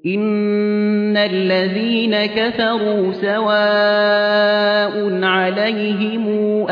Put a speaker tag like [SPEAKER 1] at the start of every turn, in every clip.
[SPEAKER 1] إن الذين كفروا سواء عليهم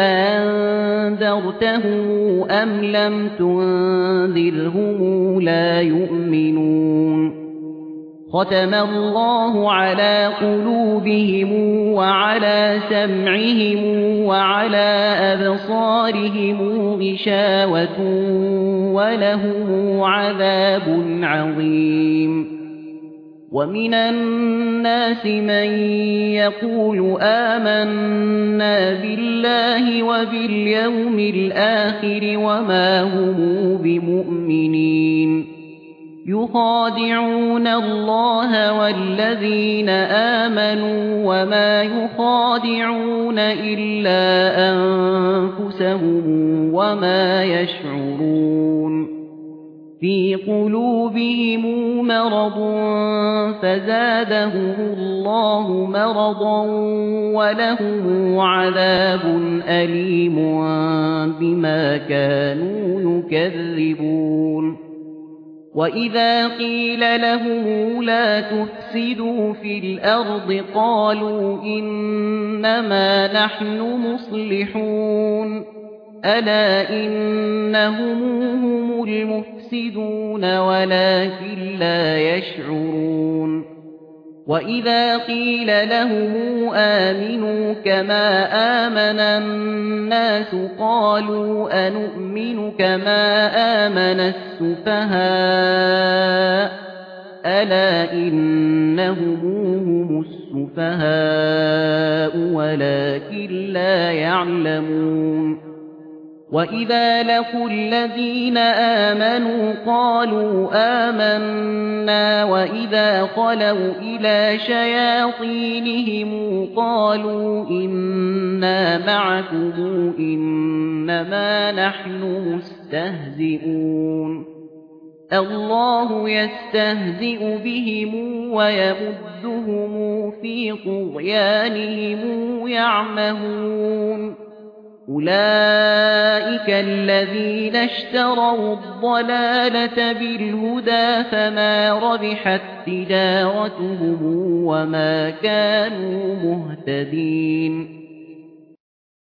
[SPEAKER 1] أنذرتهم أم لم تنذرهم لا يؤمنون ختم الله على قلوبهم وعلى سمعهم وعلى أبصارهم غشاوة ولهم عذاب عظيم ومن الناس من يقول آمنا بالله وباليوم الآخر وما هم بمؤمنين يخادعون الله والذين آمنوا وما يخادعون إلا أنفسهم وما يشعرون في قلوبهم مرض فزادهم الله مرضا ولهم عذاب أليم بما كانوا يكذبون وإذا قيل لهم لا تفسدوا في الأرض قالوا إنما نحن مصلحون ألا إنهم هم المفسدون ولكن لا يشعرون وإذا قيل لهم آمنوا كما آمن الناس قالوا أنؤمن كما آمن السفهاء ألا إنهم هم السفهاء ولكن لا يعلمون وإذا لقوا الذين آمنوا قالوا آمنا وإذا خلوا إلى شياطينهم قالوا إنا معكم إنما نحن مستهزئون الله يستهزئ بهم ويمدهم في طغيانهم يعمهون أولئك الذين اشتروا الضلالة بالهدى فما ربحت تجارتهم وما كانوا مهتدين